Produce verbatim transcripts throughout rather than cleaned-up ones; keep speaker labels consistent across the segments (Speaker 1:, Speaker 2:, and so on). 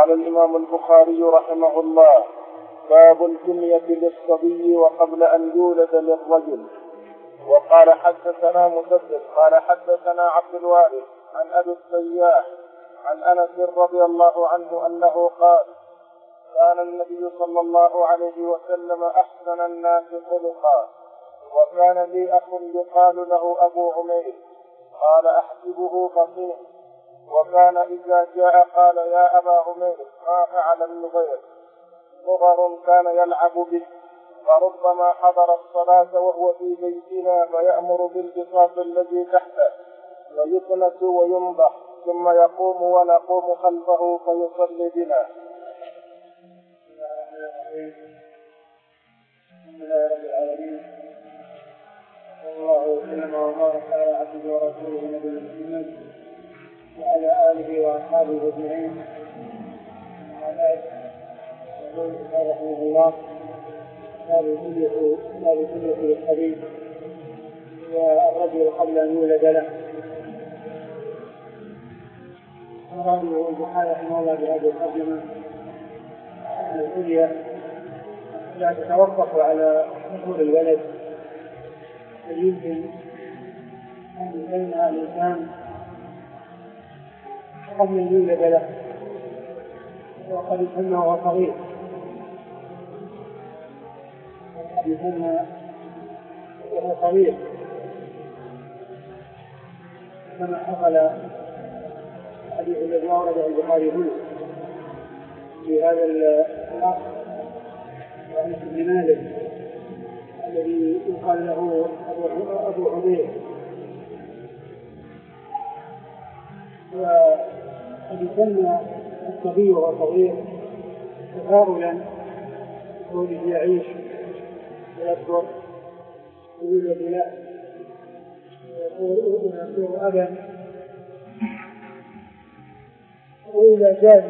Speaker 1: قال الإمام البخاري رحمه الله: باب الكنية للصبي وقبل أن يولد للرجل. وقال حدثنا مسدد قال حدثنا عبد الوارث عن أبي السياح عن أنس رضي الله عنه أنه قال: كان النبي صلى الله عليه وسلم أحسن الناس خلقا، وكان لي أخ يقال له أبو عمير، قال أحسبه فقيه، وكان إذا جاء قال: يا أبا عمير ما فعل النغير؟ صغر كان يلعب به، فربما حضر الصلاة وهو في بيتنا فيأمر بالبساط الذي تحته ويكنس وينضح، ثم يقوم ونقوم خلفه فيصلي بنا.
Speaker 2: الحمد لله رب العالمين، صلى الله وسلم وبارك على عبده ورسوله نبينا محمد وعلى آله وأصحابه أجمعين. أما بعد، يقول رحمه الله: باب الكنية للصبي والرجل قبل أن يولد له. قال البخاري رحمه الله بهذه الترجمة أن الكنية لا تتوقف على حصول الولد، بل يمكن أن يسمى الإنسان قبل أن يولد له، وقد يسمى وهو صغير، وقد يسمى وهو صغير، كما حصل الحديث الذي أورده البخاري هنا في هذا الأخ وأنس بن مالك الذي يقال له أبو عمير. وقد يسمى الصبي وهو صغير تفاؤلا بقوله يعيش ويكبر ويولد له ويكون أبا. وإذا جاز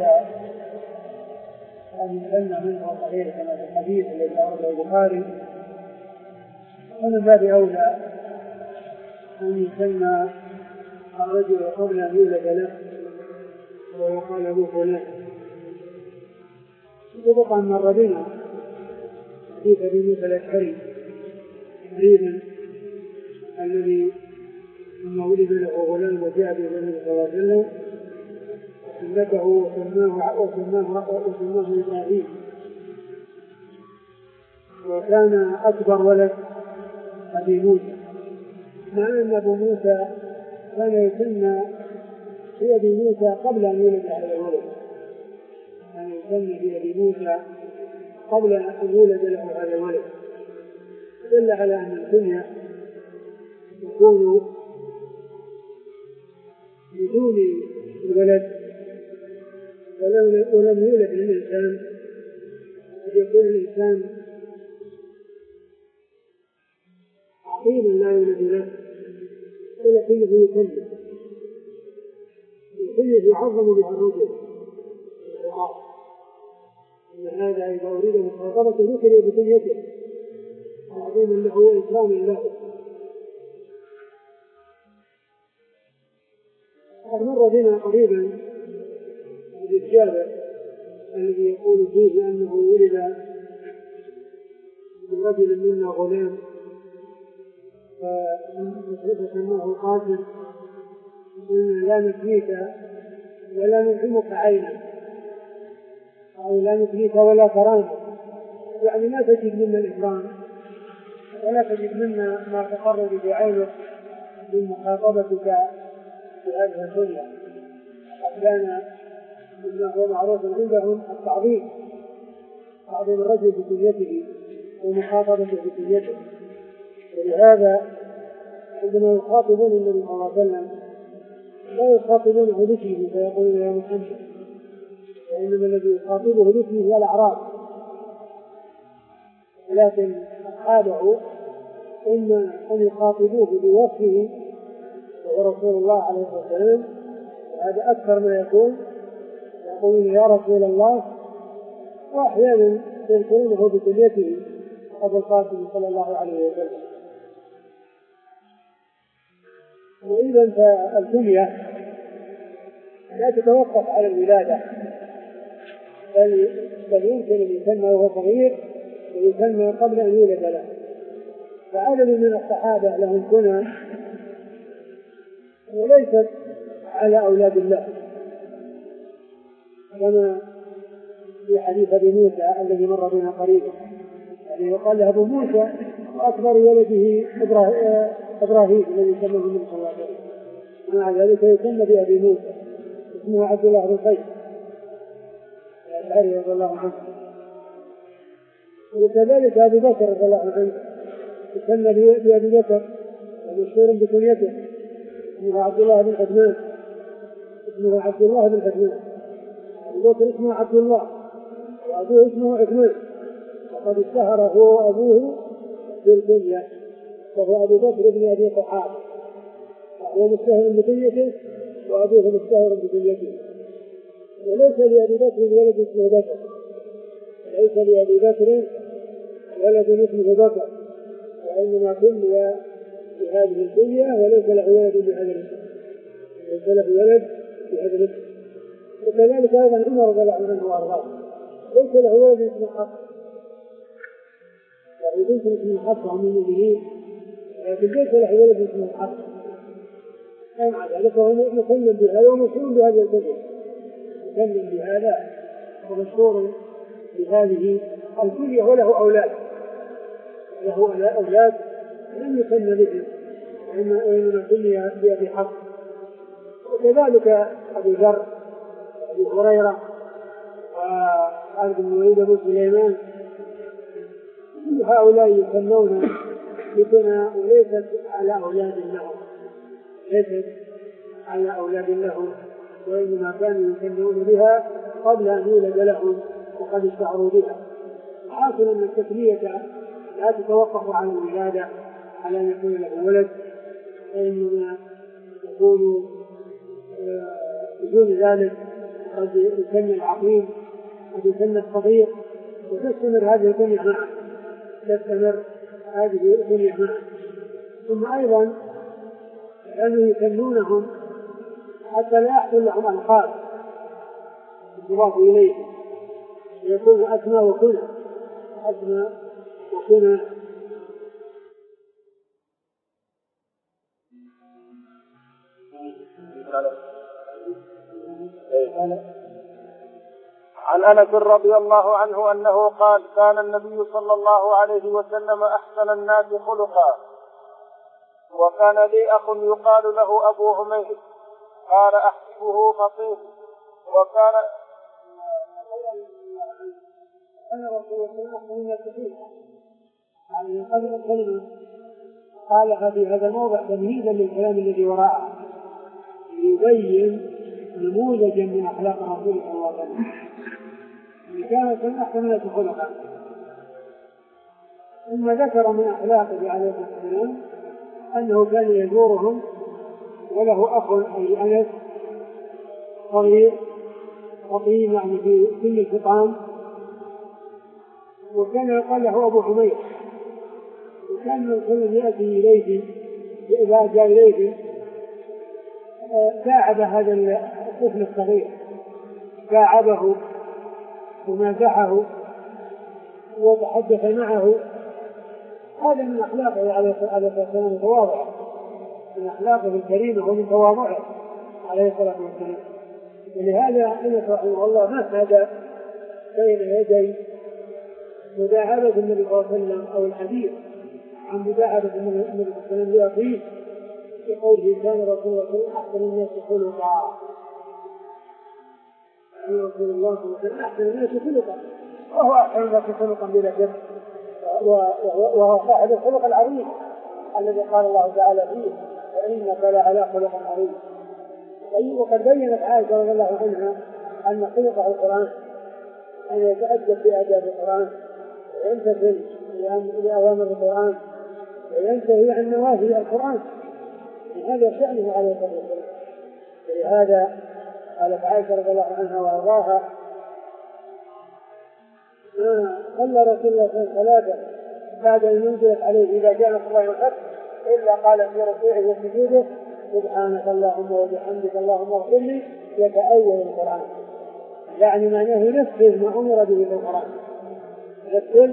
Speaker 2: أن يسمى منه صغير كما في الحديث الذي أورده البخاري، ومن باب أولى أن يسمى الرجل قبل أن يولد له ويقال له فلان. سبق أن مر بنا حديث أبي موسى الأشعري قريبا الذي لما ولد له غلام وجاء به النبي صلى الله عليه وسلم وسمته وسماه وسماه وسماه إبراهيم، وكان أكبر ولد أبي موسى، مع أن أبو موسى كان يسمى بأبي موسى قبل أن يولد هذا الولد، كان يسمى بأبي موسى قبل أن يولد له هذا الولد، دل على أن الكنية يكون بدون الولد، ولم يولد للإنسان قد يكون الإنسان عقيما لا يولد له، ولكنه يكلف الكنية يعظم بها الرجل إن هذا إذا أريد مخاطبته ذكر بكنيته تعظيما له وإكراما له. قد مر بنا قريبا الجابر الذي يقول فيه أنه ولد من رجل منا غلام فسماه قاسم، لا نكنيك ولا نلحمك عينا، أو لا نكنيك ولا ترانا، يعني ما تجد منا الإكرام ولا تجد منا ما تقرب بعينك من مخاطبتك في هذه الدنيا. كان مما هو معروف عندهم التعظيم، تعظيم الرجل بكنيته ومخاطبته بكنيته، ولهذا عندما يخاطبون النبي صلى الله عليه وسلم لا يخاطبونه باسمه فيقولون يا محمد، وإنما الذي يخاطبه باسمه هو الأعراب، ولكن أصحابه إما أن يخاطبوه بوصفه وهو رسول الله عليه الصلاة والسلام، وهذا أكثر ما يكون، يقولون يا رسول الله، وأحيانا يذكرونه بكنيته أبو القاسم صلى الله عليه وسلم. وإذا فالكنية لا تتوقف على الولادة، بل, بل يمكن أن يسمى وهو صغير ويسمى قبل أن يولد له. فعدد من الصحابة لهم كنى وليست على أولاد الله، كما في حديث أبي موسى الذي مر بنا قريبا، يعني يقال له أبو موسى وأكبر ولده إبراهيم الذي سماه النبي صلى الله عليه وسلم، ومع ذلك يسمى بأبي موسى اسمه عبد الله بن قيس الأشعري رضي الله عنه. وكذلك أبي بكر رضي الله عنه يسمى بأبي بكر ومشهور بكنيته اسمه عبد الله بن عثمان، اسمه عبد الله بن عثمان. أبي بكر اسمه عبد الله وأبوه اسمه عثمان، وقد اشتهر هو وأبوه بالكنية، وهو أبو بكر بن أبي قحافة، وهو مشتهر بكنيته وأبوه مشتهر بكنيته. وليس لأبي بكر ولد اسمه بكر، ليس لأبي بكر ولد اسمه بكر، وإنما كني بهذه الكنية وليس له ولد بهذا الاسم، ليس له ولد بهذا الاسم. وكذلك أيضا عمر رضي الله عنه وأرضاه ليس له ولد اسمه حق، يعني ليس اسمه حق من المؤمنين، لكن ليس له ولد اسمه حق، ومع ذلك هو مكلم بهذا ومشهور بهذه الكنية، مكلم بهذا ومشهور بهذه الكنية وله أولاد، له أولاد لم يسمى بهم وإنما كني بأبي حق. وكذلك أبي ذر وأبي هريرة وخالد بن الوليد أبو سليمان، هؤلاء يسمون بكنى وليست على أولاد لهم، ليست على أولاد لهم، وإنما كانوا يسمون بها قبل أن يولد لهم وقد اشتهروا بها. حاصل أن التسمية لا تتوقف على الولادة على أن يكون له ولد، وإنما يكون بدون ذلك قد يسمى العقيم، قد يسمى الصغير، وتستمر هذه الكنية معه، تستمر هذه الكنية معه. ثم أيضا كانوا يسمونهم حتى لا يحصل لهم ألقاب يضاف إليهم، يكون أسمى وكنى، أسمى وكنى.
Speaker 1: عن أنس رضي الله عنه أنه قال: كان النبي صلى الله عليه وسلم أحسن الناس خلقا، وكان لي أخ يقال له أبو عمير، قال أحسبه فطير، وكان
Speaker 2: أنا رسول الله أحسن الناس خلقا، يعني قبل الكلمة قالها في هذا الموضع تمهيدا للكلام الذي وراءه، يبين نموذجا من أخلاق رسول الله صلى الله عليه وسلم، كان أحسن الناس خلقا. ثم ذكر من أخلاقه عليه الصلاة والسلام أنه كان يزورهم وله أخ أي أنس صغير خطيب يعني في سن الفطام، وكان يقال له أبو عمير، وكان من كل يأتي إليه إذا جاء إليه داعب هذا الطفل الصغير، داعبه ومازحه وتحدث معه. هذا من أخلاقه عليه الصلاة والسلام تواضع، من أخلاقه الكريمة ومن تواضعه عليه الصلاة والسلام. ولهذا أنس رحمه الله ما ساد بين يدي مداعبة النبي صلى الله عليه وسلم أو الحديث عن مداعبة النبي صلى الله عليه وسلم لأخيه بقوله: كان رسول الله صلى الله عليه وسلم أحسن الناس خلقا. رسول الله صلى الله عليه وسلم أحسن الناس خلقا، وهو أحسن الناس خلقا بلا شك، وهو صاحب الخلق العظيم الذي قال الله تعالى فيه: وإنك لعلى خلق عظيم. وقد بينت عائشة رضي الله عنها أن خلقه القرآن، أن يتأدب بآداب القرآن ويمتثل لأوامر القرآن وينتهي عن نواهي القرآن، هذا شأنه عليه الصلاة والسلام. ولهذا قالت عائشة رضي الله عنها وأرضاها: صلى رسول الله صلى الله عليه وسلم بعد أن ينزلت عليه إذا جاء نصر الله والفتح إلا قال في ركوعه وسجوده: سبحانك اللهم وبحمدك اللهم اغفر لي، يتأول القرآن. يعني معناه ينفذ ما أمر به في القرآن، ينفذ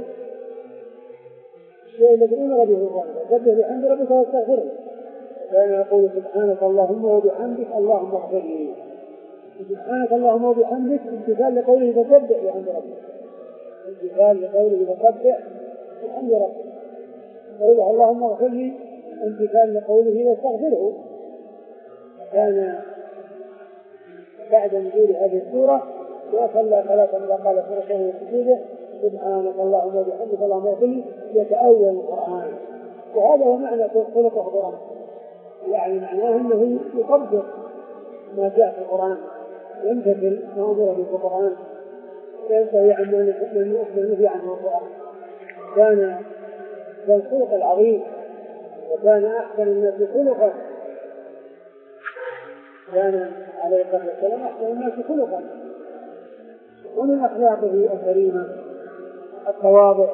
Speaker 2: الشيء الذي أمر به في القرآن. فسبح بحمد ربك واستغفره، كان يقول سبحانك اللهم وبحمدك اللهم اغفر لي. سبحانك اللهم وبحمدك امتثال لقوله فسبح بحمد ربك، امتثال لقوله فسبح بحمد ربك. قوله اللهم اغفر لي امتثال لقوله واستغفره. كان بعد نزول هذه السورة وصلى ثلاثا وقال فرشه وسجوده سبحانك اللهم وبحمدك اللهم اغفر لي، يتأول القرآن. وهذا هو معنى خلق القرآن، يعني معناه انه يطبق ما جاء في القرآن، يمتثل ما امر به في القرآن، وينتهي عن من ينهي عنه القرآن. كان الخلق العظيم، وكان احسن الناس خلقا، كان عليه الصلاه والسلام احسن الناس خلقا. ومن اخلاقه الكريمه التواضع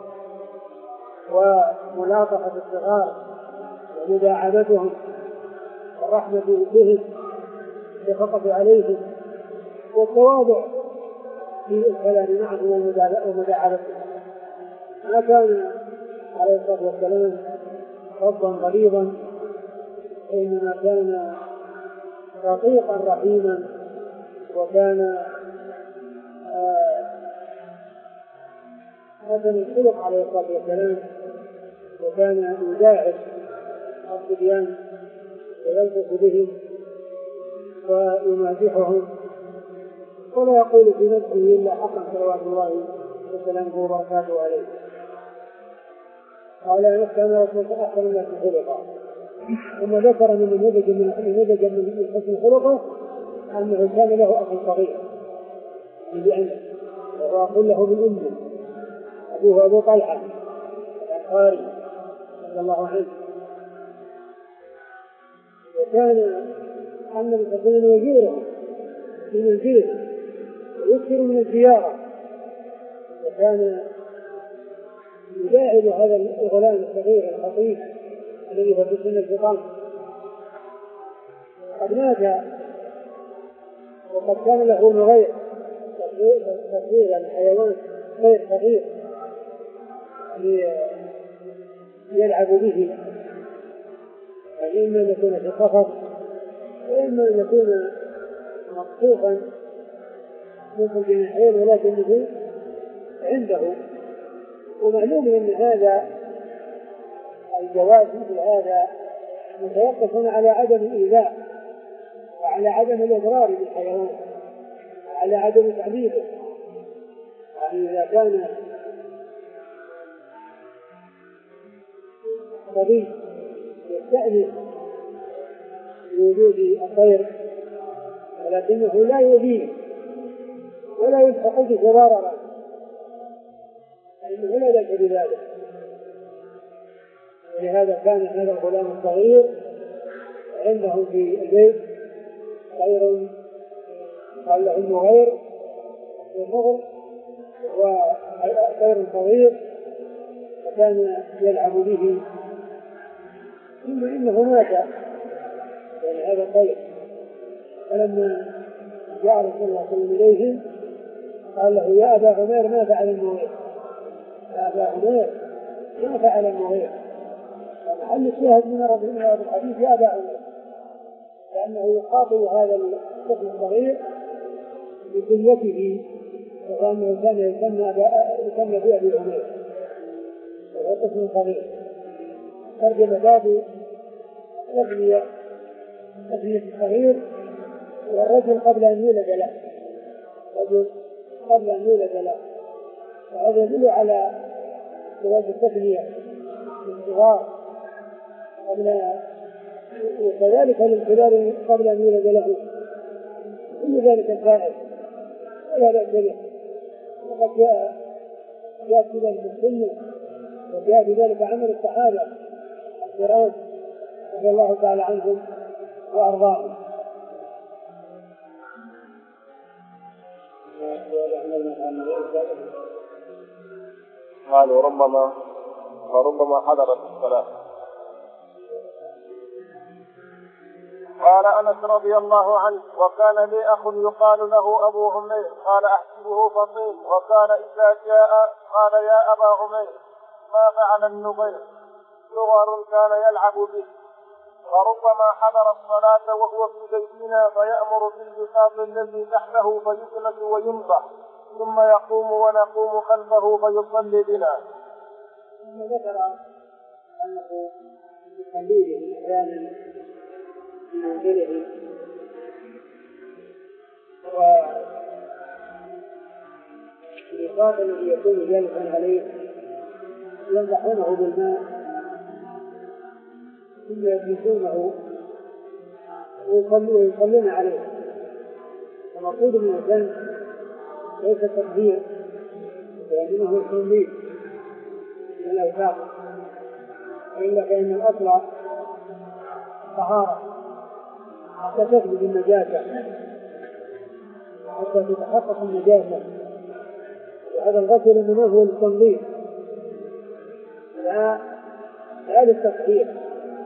Speaker 2: وملاطفه الصغار ومداعبتهم والرحمه بهم والشفقه عليهم والتواضع في الكلام معهم ومداعبتهم. ما كان عليه الصلاه والسلام فظا غليظا، انما كان رقيقا رحيما، وكان حسن الخلق عليه الصلاه والسلام، وكان يداعب الصبيان ويلطف بهم ويمازحهم، ولا يقول في نفسه الا حقا صلوات الله وسلامه وبركاته عليه. قال أنس كان رسول الله أحسن الناس خلقا. ثم ذكر من نموذج من نموذج من حسن خلقه أنه كان له أخ صغير بعنده، وهو أقول له من أمه، أبوه أبو طلحة الأنصاري رضي الله عنه. وكان النبي صلى الله عليه وسلم يزوره في منزله ويكثر من الزيارة، وكان يداعب هذا الغلام الصغير الخطيب الذي هو في سن الفطام. قد مات وقد كان له نغير صغير الحيوان غير صغير يلعب به، إما أن يكون في قفص وإما أن يكون مقصوفا من الجناحين، ولكنه عنده. ومعلوم أن هذا الجواز مثل هذا متوقف على عدم الإيذاء وعلى عدم الإضرار بالحيوان وعلى عدم تعذيبه. يعني إذا كان صبي يستأنس بوجود الطير ولكنه لا يؤذيه ولا يلحق به ضررا، فإنه لا يدرك بذلك. ولهذا كان هذا الغلام الصغير عنده في البيت طير قال له النغير والنغر وطير صغير، وكان يلعب به، ثم إنه مات يعني هذا الطير. فلما جاء رسول الله صلى الله عليه وسلم إليه قال له يا أبا عمير ما فعل النغير؟ يا أبا عمير ما فعل النغير؟ ومحل الشاهد من رضي الله عنه الحديث يا أبا عمير، لأنه يخاطب هذا الطفل الصغير بكنيته، وأنه كان يسمى بأبي عمير وهو طفل صغير. ترجم باب تبنية تبنية الصغير والرجل قبل أن يولد له، رجل قبل أن يولد له، وهذا يدل على جواز التبنية للصغار قبل، وكذلك للكبار قبل أن يولد له، كل ذلك الفائد ولا بأس به. وقد جاء جاء في ذلك السنة، وجاء في ذلك عمل الصحابة الكرام رضي الله تعالى عنهم وأرضاهم.
Speaker 1: قالوا ربما وربما حضرت الصلاة. قال أنس رضي الله عنه: وكان لي أخ يقال له أبو عمير، قال أحسبه فطين، وكان إذا جاء قال: يا أبا عمير ما فعل النبير؟ صغر كان يلعب به، وربما حضر الصلاة وهو في بيتنا فيأمر بالبساط الذي تحته فيكنس وينضح، ثم يقوم ونقوم خلفه فيصلي بنا.
Speaker 2: ثم ذكر أنه بتقليده أحيانا في منزله والبساط الذي يكون جالسا عليه ينضحونه بالماء ثم يجلسونه ويصلون عليه. ومقصود من الذنب ليس التكبير وإنه التنبيه من الأوساخ، وإلا فإن الأصل طهارة حتى تثبت النجاسة، حتى تتحقق النجاسة، وهذا الغسل إنما هو التنظيف لا لا للتطهير،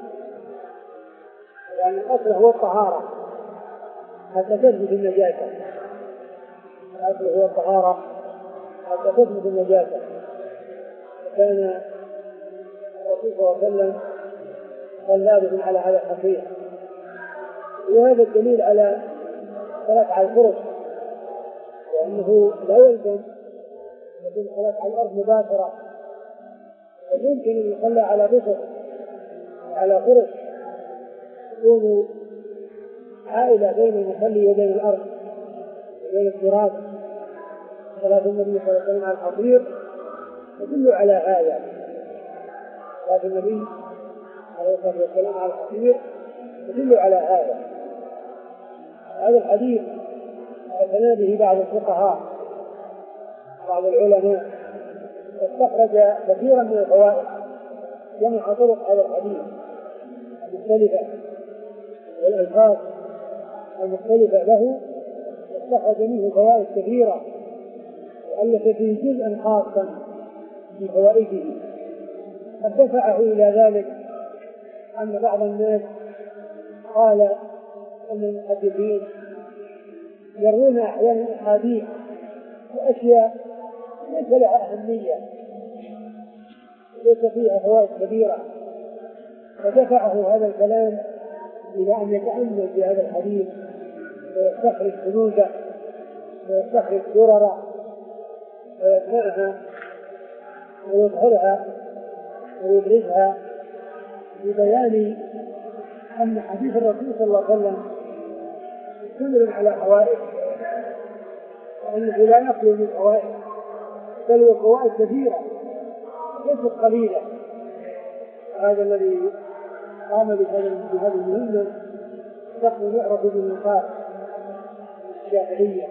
Speaker 2: لأن الأصل هو الطهارة حتى تثبت النجاسة. الأصل هو الطهارة حتى تثبت النجاسة. كان الرسول صلى الله عليه وسلم صلى بهم على هذا الحقيقة، وهذا الدليل على صلاة على الفرش، وأنه لا يلزم يكون صلاة على الأرض مباشرة، ويمكن أن يصلى على بسط على فرش تكون عائلة بين المصلي وبين الأرض وبين التراب. صلاة النبي صلى الله عليه وسلم على الحصير تدل على هذا. صلاة النبي عليه الصلاة والسلام على الحصير تدل على هذا. هذا الحديث اعتنى به بعض الفقهاء بعض العلماء، واستخرج كثيرا من الفوائد جمع طرق هذا الحديث المختلفة والألفاظ المختلفة له، واستخرج منه فوائد كثيرة، وألف فيه جزءا خاصا من فوائده. قد دفعه إلى ذلك أن بعض الناس قال أن المحدثين يروون أحيانا أحاديث وأشياء ليس لها أهمية ليس فيها فوائد كبيرة، فدفعه هذا الكلام إلى أن يتأمل في هذا الحديث ويستخرج حدوده ويستخرج درره ويجمعها ويظهرها ويبرزها ببيان أن حديث الرسول صلى الله عليه وسلم يشتمل على فوائد، وأنه لا يخلو من فوائد، بل وفوائد كثيرة ليست قليلة. هذا الذي قام بهذه المهمة شخص يعرف بالنقاط الشافعية،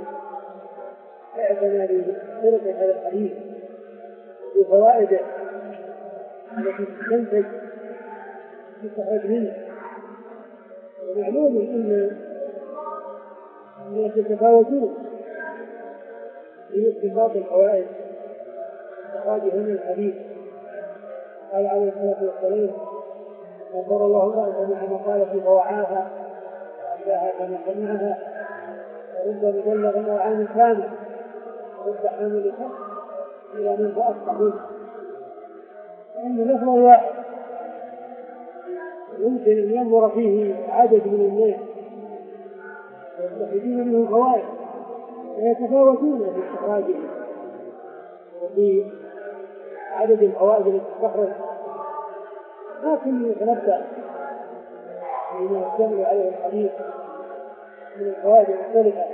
Speaker 2: اعتنى بطرق هذا الحديث وفوائده التي تستنتج تستخرج منه. ومعلوم ان الناس يتفاوتون في استنباط الفوائد استخراجها من الحديث. قال عليه الصلاه والسلام: نصر الله امرأ سمع مقالتي فوعاها وأداها كما سمعها، ورد مبلغ او عام كامل، ورد حامل حق الى من فاصبح منه. لأن لفظ واحد يمكن أن ينظر فيه عدد من الناس ويستفيدون منه فوائد ويتفاوتون في استخراجه وفي عدد الفوائد التي تستخرج، لكن يتنبأ بما يشتمل عليه الحديث من الفوائد المختلفة.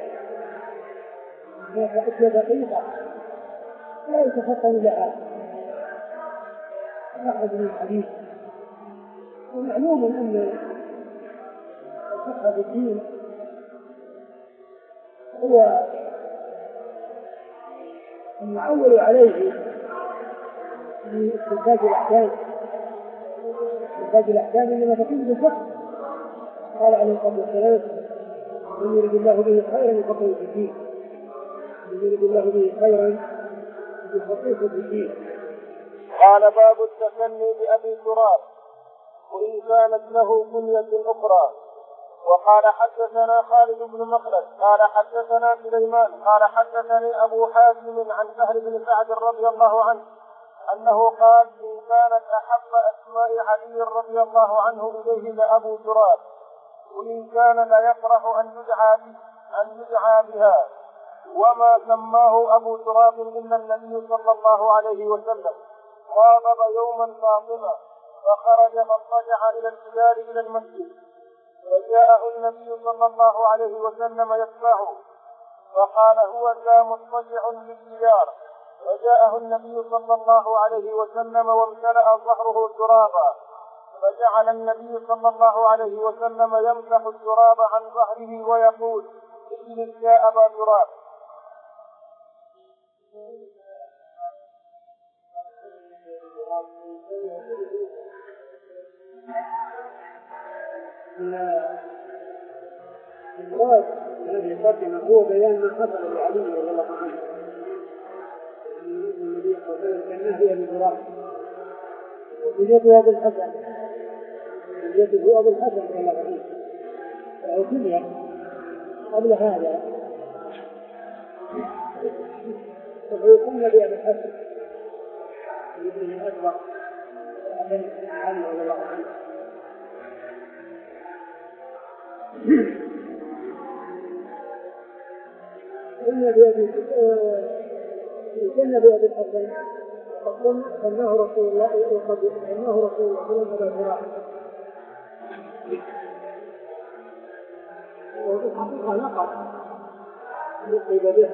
Speaker 2: هناك أشياء دقيقة لا يتفطن لها أخذ من الحديث. ومعلوم أن الفقه في الدين هو المعول عليه في استنتاج الأحكام. استنتاج الأحكام إنما تكون بالفقه. قال عليه الصلاة والسلام: من يريد الله به خيرا يفقهه في الدين. من يريد الله به خيرا يفقهه في الدين.
Speaker 1: قال: باب التثني بأبي تراب وإن كانت له كنية أخرى. وقال حدثنا خالد بن مخلد قال حدثنا سليمان قال حدثني أبو حازم عن سهل بن سعد رضي الله عنه أنه قال إن كانت أحب أسماء علي رضي الله عنه إليه لأبو تراب وإن كان ليفرح أن يدعى أن يدعى بها وما سماه أبو تراب إلا النبي صلى الله عليه وسلم. غاضب يوما فاطمة فخرج فاضطجع إلى الجدار إلى المسجد وجاءه النبي صلى الله عليه وسلم يتبعه فقال هو ذا مضطجع للجدار. فجاءه النبي صلى الله عليه وسلم وامتلأ ظهره ترابا فجعل النبي صلى الله عليه وسلم يمسح التراب عن ظهره ويقول اجلس يا أبا تراب.
Speaker 2: المراد الذي يقدم هو بيان ما حصل لعلي رضي الله عنه. النبي صلى الله عليه وسلم كان نهي بالغرام وجدته أبو الحسن وجدته أبو الحسن رضي الله عنه وهو كنية قبل هذا فيكون بأبي الحسن ابن الأكبر علي رضي الله عنه. كنا بأبي كنا بأبي الحسن فقلنا سماه رسول الله وقد سماه رسول الله صلى الله عليه وسلم وفي الحقيقة لقب لقب به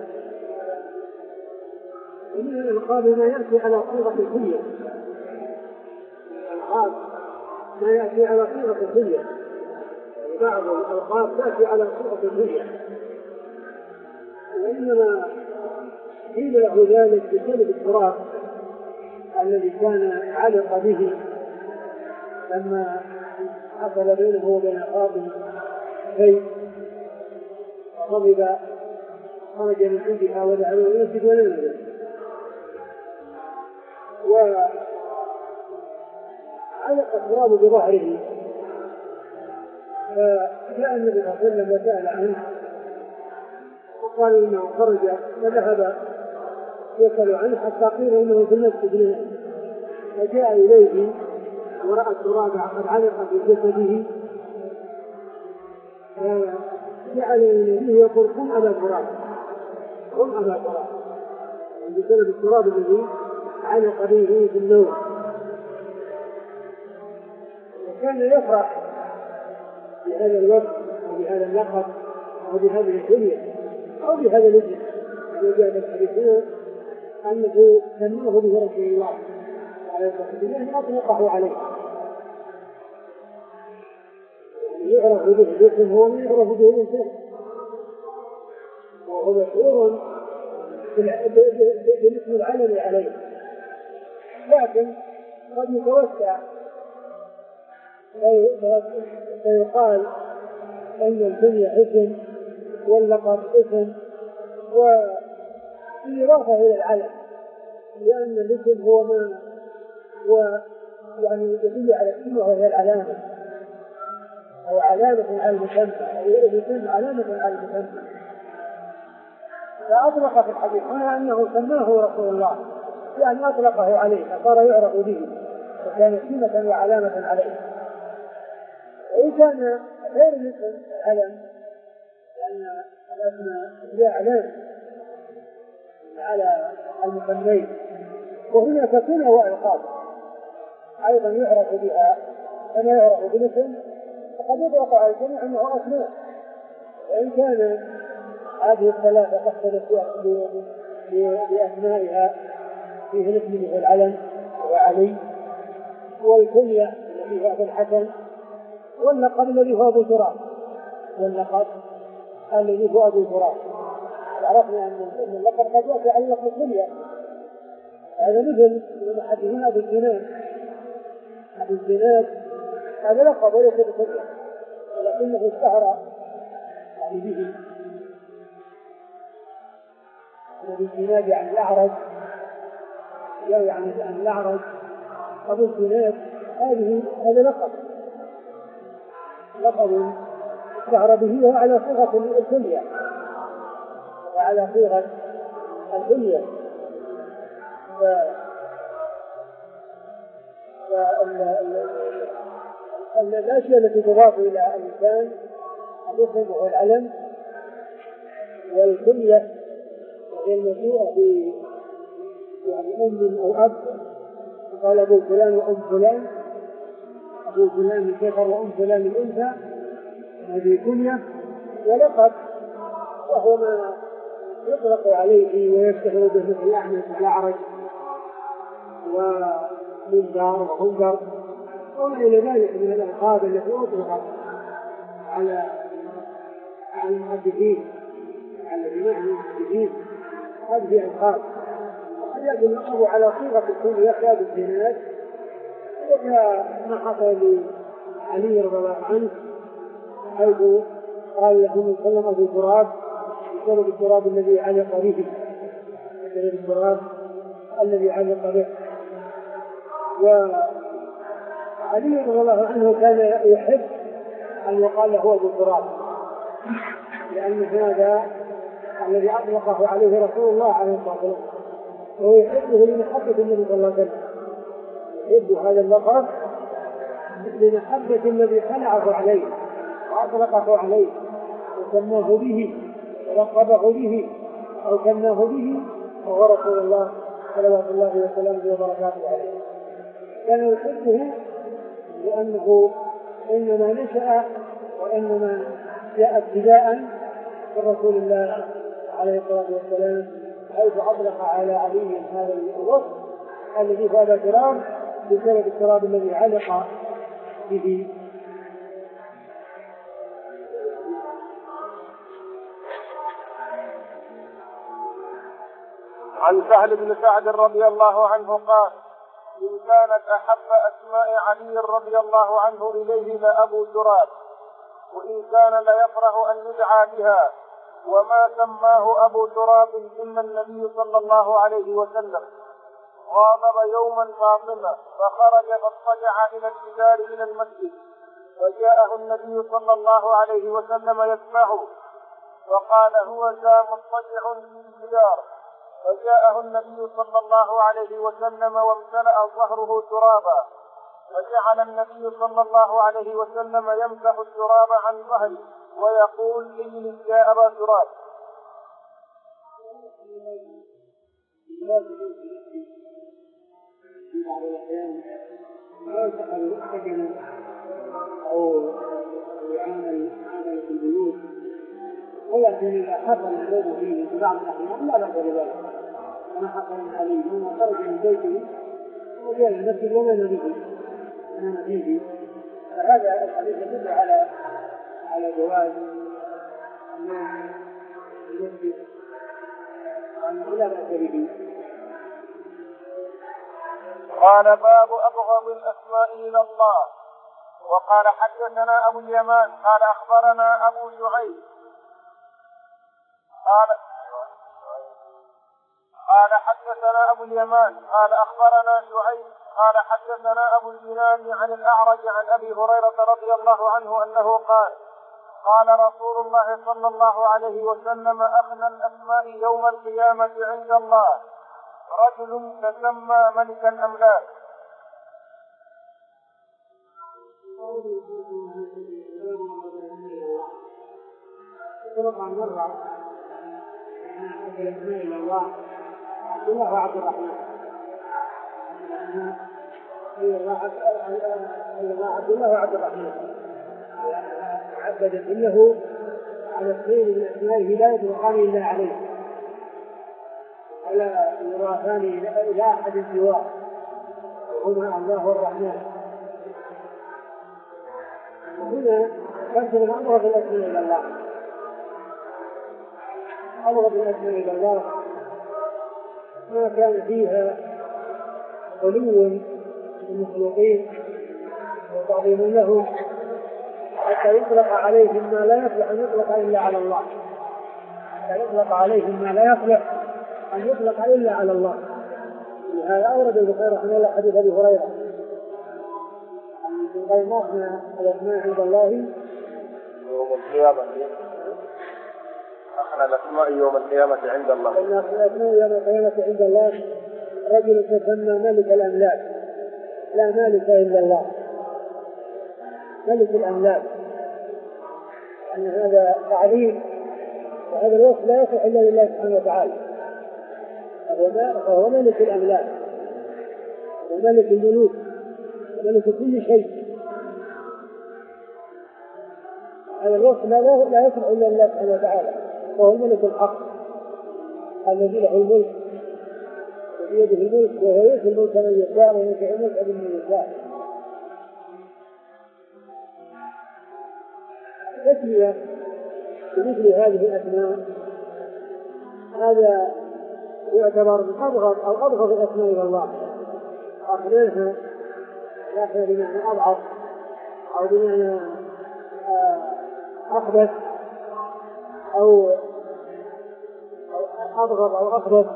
Speaker 2: ومن الألقاب ما يأتي على صيغة الكلية. الألقاب ما يأتي على صيغة الكلية، بعض الألقاب تأتي على صيغة الكلية وإنما قيل له ذلك بسبب التراب الذي كان علق به لما حصل بينه وبين فاطمة شيء فغضب خرج من عندها ودعا له المسجد ولم ينزل وعلق التراب بظهره. فجاء النبي صلى الله عليه وسلم وسأل عنه وقال انه خرج فذهب يسأل عنه حتى قيل انه في المسجد فجاء اليه ورأى التراب قد علق في جسده فجعل اليه يقول قم ابا تراب قم ابا تراب بسبب التراب الذي علق به في النوم. وكان يفرح بهذا الوقت وبهذا اللقب وبهذه الكلية أو بهذا الاسم وجاء في الحديث أنه سماه به رسول الله عليه الصلاة والسلام أطلقه عليه يعرف به الاسم هو من يعرف به الإنسان وهو مشهور بالاسم العلمي عليه، لكن قد يتوسع فيقال أن الكنية اسم واللقب اسم وإضافة إلى العلم لأن الاسم هو ما هو يعني يدل على الاسم وهي العلامة أو علامة على المسمى أو الاسم علامة على المسمى. فأطلق في الحديث هنا أنه سماه رسول الله يعني أطلقه عليه فصار يعرف به وكان سمة وعلامة عليه. وإن كان غير الاسم العلم لأن الأسماء هي أعلام على المسمين وهناك كنى وألقاب أيضا يعرف بها كما يعرف بالاسم فقد يطلق على الجميع أنه أسماء. وإن كان هذه الثلاثة تختلف بأسمائها فيه الاسم اللي هو العلم وعلي والكنية الذي هو أبو الحسن واللقب الذي هو أبو تراب واللقب الذي هو أبو تراب. عرفنا أن اللقب قد يأتي على لقب الكنية هذا مثل المحدثين أبو الزناد أبو الزناد هذا لقب وليس بكنية ولكنه اشتهر يعني به أبو الزناد يعني الأعرج يعني عن الأعرج أبو الزناد هذه هذا لقب لقب اشتهر به وهو على صيغة الكلية وعلى صيغة الكلية. الأشياء التي تضاف إلى الإنسان الاسم وهو العلم، والكلية هي الموضوع ب يعني أم أو أب، قال أبو فلان وأم فلان، أبو فلان الذكر وأم فلان الأنثى، هذه كلية. ولقب وهو ما يطلق عليه ويشتهر به مثل أحمد الأعرج ومنذر وهنذر وما إلى ذلك من الألقاب التي أطلقت على المحدثين على جميع المحدثين. هذه ألقاب وقد يأتي اللقب على صيغة الكلية كاد الجنات، وجاء ما حصل لعلي رضي الله عنه حيث قال له النبي صلى الله عليه وسلم أبو تراب بسبب التراب الذي علق به، بسبب التراب الذي علق به. وعلي رضي الله عنه كان يحب أن يقال له أبو تراب، لأن هذا الذي أطلقه عليه رسول الله عليه الصلاة والسلام، وهو يحبه لمحبة النبي صلى الله عليه وسلم، يحب هذا اللقب لمحبة الذي خلعه عليه وأطلقه عليه وسماه به ولقبه به أو كناه به، وهو رسول الله صلوات الله وسلامه وبركاته عليه. كان يحبه لأنه إنما نشأ وإنما جاء ابتداء من رسول الله عليه الصلاة والسلام، حيث أطلق على علي هذا الوصف الذي هو أبا تراب بسبب التراب الذي علق به.
Speaker 1: عن سهل بن سعد رضي الله عنه قال: إن كانت أحب أسماء علي رضي الله عنه إليه لأبو تراب، وإن كان ليفرح أن يدعى بها، وما سماه أبو تراب إلا النبي صلى الله عليه وسلم. غاضب يوما فاطمة فخرج فاضطجع إلى الجدار إلى المسجد، فجاءه النبي صلى الله عليه وسلم يتبعه، فقال: هو ذا مضطجع في الجدار. فجاءه النبي صلى الله عليه وسلم وامتلأ ظهره ترابا، فجعل النبي صلى الله عليه وسلم يمسح التراب عن ظهره ويقول: إني يا أبا تراب.
Speaker 2: بعض الأحيان لا يسأل سكنا أو يعامل عامل في البيوت، ولكن إذا حصل النوم فيه في بعض الأحيان لا بأس بذلك، كما حصل عليه لما خرج من بيته وجاء المسجد وما نبيه وما نبيه فهذا الحديث يدل على على جواز النوم في المسجد وأنه لا بأس به.
Speaker 1: قال: باب أبغض الأسماء إلى الله. وقال: حدثنا أبو اليمان قال أخبرنا أبو شعيب قال قال حدثنا أبو اليمان قال أخبرنا شعيب قال حدثنا أبو الجنان عن الأعرج عن أبي هريرة رضي الله عنه أنه قال: قال رسول الله صلى الله عليه وسلم: أغنى الأسماء يوم القيامة عند الله رجل تسمى ملك الأملاك.
Speaker 2: طبعا مرة أحد الأسماء إلى الله عبد الله وعبد الرحمن، أي الله عبد الله وعبد الرحمن عبد إنه على اثنين من أسمائه لا يطلقان إلا عليه ولا يضافان إلى أحد سواه، وهما الله والرحمن. وهنا كسر الأمر بالأسماء إلى الله، أبغض الأسماء إلى الله ما كان فيها غلو المخلوقين وتعظيم لهم حتى يطلق عليهم ما لا يصلح أن يطلق إلا على الله، حتى يطلق عليهم ما لا يصلح أن يطلق إلا على الله. لهذا أورد البخاري رحمه الله حديث أبي هريرة أن قال: ما أغنى الأسماء عند الله
Speaker 1: والقيامة أحلى الأسماء يوم القيامة عند الله.
Speaker 2: إن الأسماء يوم القيامة عند الله رجل تسمى ملك الأملاك، لا مالك إلا الله، ملك الأملاك، يعني هذا تعظيم، وهذا الوصف لا يصح إلا لله سبحانه وتعالى، فهو ملك الأملاك وملك الملوك وملك كل شيء. هذا الوصف لا يصح إلا لله سبحانه وتعالى، وهو الملك الحق الذي له الملك وبيده الملك، وهو يؤتي الملك من يشاء وينزع الملك من يشاء. التسمية بمثل هذه الأسماء هذا يعتبر من أبغض أو أبغض الأسماء إلى الله، أخذها يأخذ بمعنى أضعف أو بمعنى أخبث أو أبغض أو أخبث.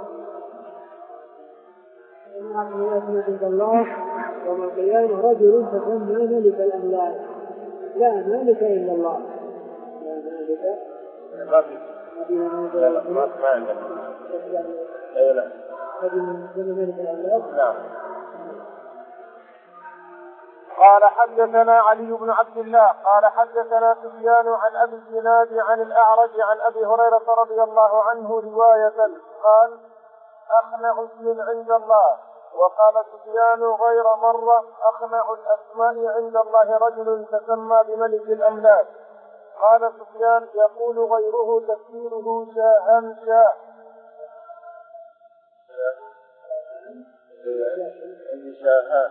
Speaker 2: من أحسن الأسماء عند الله يوم القيامة رجل تسمى ملك الأملاك، لا مالك إلا الله، لا مالك
Speaker 1: ما في لا لا ما ما عندنا أي لا
Speaker 2: ملك الأملاك.
Speaker 1: نعم. قال حدثنا علي بن عبد الله قال حدثنا سفيان عن أبي الزناد عن الأعرج عن أبي هريرة رضي الله عنه رواية قال أخنع اسم عند الله. وقال سفيان غير مرة أخنع الأسماء عند الله رجل تسمى بملك الأملاك. قال سفيان يقول غيره تفسيره شاهن شاه شاهان.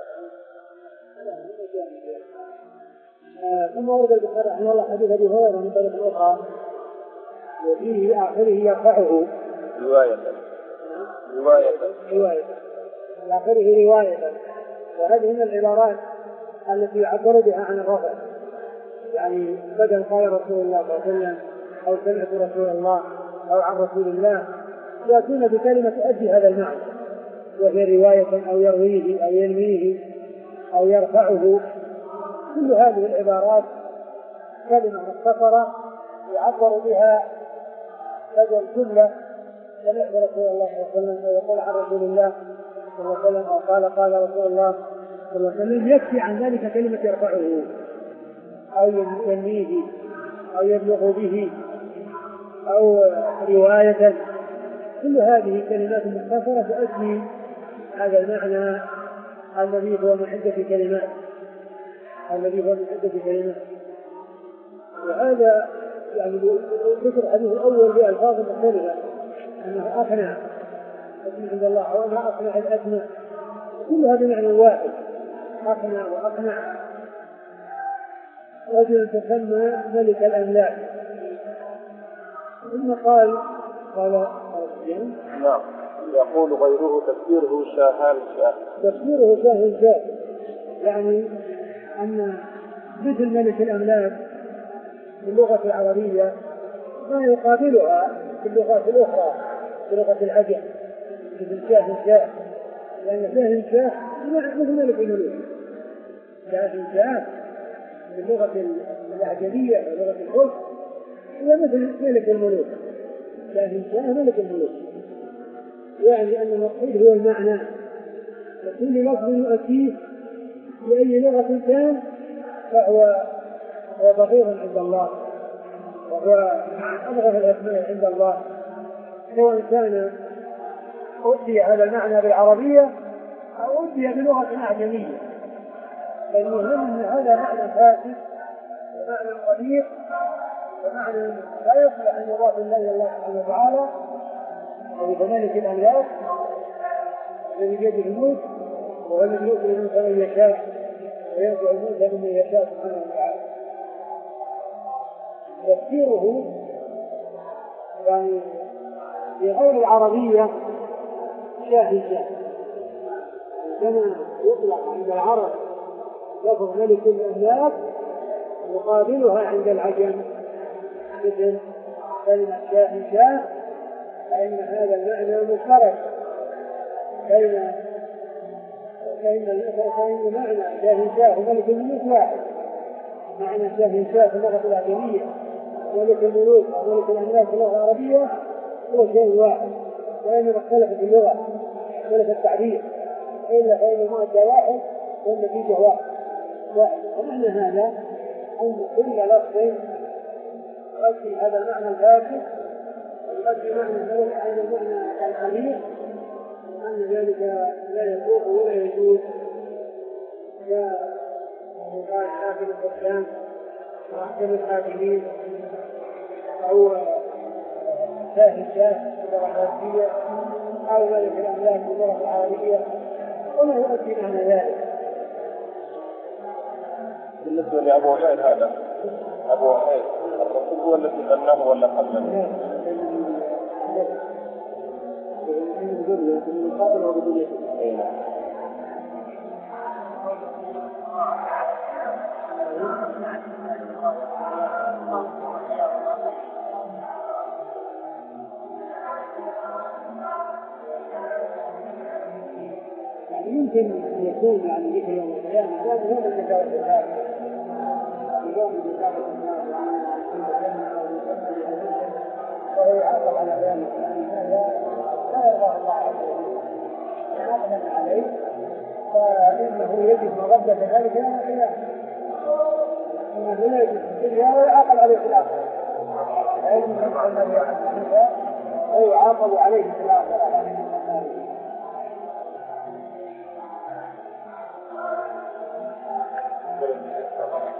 Speaker 2: ثم ورد البخاري رحمه الله حديث أبي هريرة من طريق أخرى وفيه آخره يرفعه
Speaker 1: رواية رواية
Speaker 2: رواية آخره رواية، وهذه من العبارات التي يعبر بها عن الرفع، يعني بدل قال رسول الله صلى الله عليه وسلم أو سمعت رسول الله أو عن رسول الله، يأتون بكلمة تؤدي هذا المعنى، وهي رواية أو يرويه أو ينميه أو يرفعه. كل هذه العبارات كلمة مختصرة يعبر بها بدل جملة سمعت رسول الله صلى الله عليه وسلم أو يقول عن رسول الله صلى الله عليه وسلم أو قال قال رسول الله صلى الله عليه وسلم، يكفي عن ذلك كلمة يرفعه أو ينميه أو يبلغ به أو رواية. كل هذه كلمات مختصرة تؤدي هذا المعنى الذي هو من عدة كلمات الذي هو من عدة كلمات. وهذا يعني ذكر الحديث الأول بألفاظ مختلفة أنه أقنع اسم عند الله وما أقنع الأسماء، كل هذا معنى واحد، أقنع وأقنع. رجل تسمى ملك الأملاك. ثم قال قال
Speaker 1: نعم يقول غيره تفسيره شاهان شاه
Speaker 2: تفسيره شاهن شاه، يعني أن مثل ملك الأملاك في اللغة العربية ما يقابلها في اللغات الأخرى في لغة العجم مثل شاهن شاه، لأن شاهن شاه مثل ملك الملوك. شاهن شاه في اللغة الأعجمية ولغة الخلق هي مثل ملك الملوك، شاهن شاه ملك الملوك، يعني أن المقصود هو المعنى، وكل لفظ يؤتيه بأي لغة كان فهو هو بغيض عند الله، وهو أبغض الأسماء عند الله، سواء كان أؤتي هذا المعنى بالعربية أو أؤتي بلغة أعجمية، فالمهم أن هذا معنى فاسد ومعنى قبيح ومعنى لا يصلح أن يضاف الله إلى الله سبحانه وتعالى، أو بملك الأملاك الذي بيده الملك وهو الذي يؤتي الملك من يشاء وينزع الملك من يشاء سبحانه وتعالى. تفسيره يعني في غير العربية شاهدة، كما يطلق عند العرب لفظ ملك الأملاك يقابلها عند العجم مثل كلمة شاهدة، فإن هذا المعنى مشترك بين فإن فإن معنى شاهدة وملك الملك واحد، معنى الإنشاء في اللغة الأعجمية ملك الملوك أو ملك الأملاك في اللغة العربية هو شيء واحد، وإنما اختلفت اللغة اختلف التعبير، إلا فإن المؤدى واحد والنتيجة واحد واحد. ومعنى هذا أن كل لفظ يؤدي هذا المعنى الباقي ويؤدي معنى الملك عن المعنى الخبير، وأن ذلك لا يصح ولا يجوز. قال حاكم الحكام وأحكم الحاكمين أو شاه الشاه باللغة العربية أو ملك الأملاك باللغة العربية وما يؤدي معنى ذلك.
Speaker 1: بالنسبة لأبو عيد هذا أبو عيد الرسول هو الذي بناه ولا قبله؟
Speaker 2: يمكن أن يكون يعني ذكر يوم القيامة لأن هو من مجال الحال يوم مجال الناس وهو يعاقب على ذلك، يعني هذا لا يرضاه الله عز وجل يعاقب عليه، فإنه يجب مغبة ذلك يوم القيامة، إنه لا يجب في الدنيا ويعاقب عليه في الآخرة، فإن الذي يعاقب ويعاقب عليه في الآخرة على
Speaker 1: Thank you.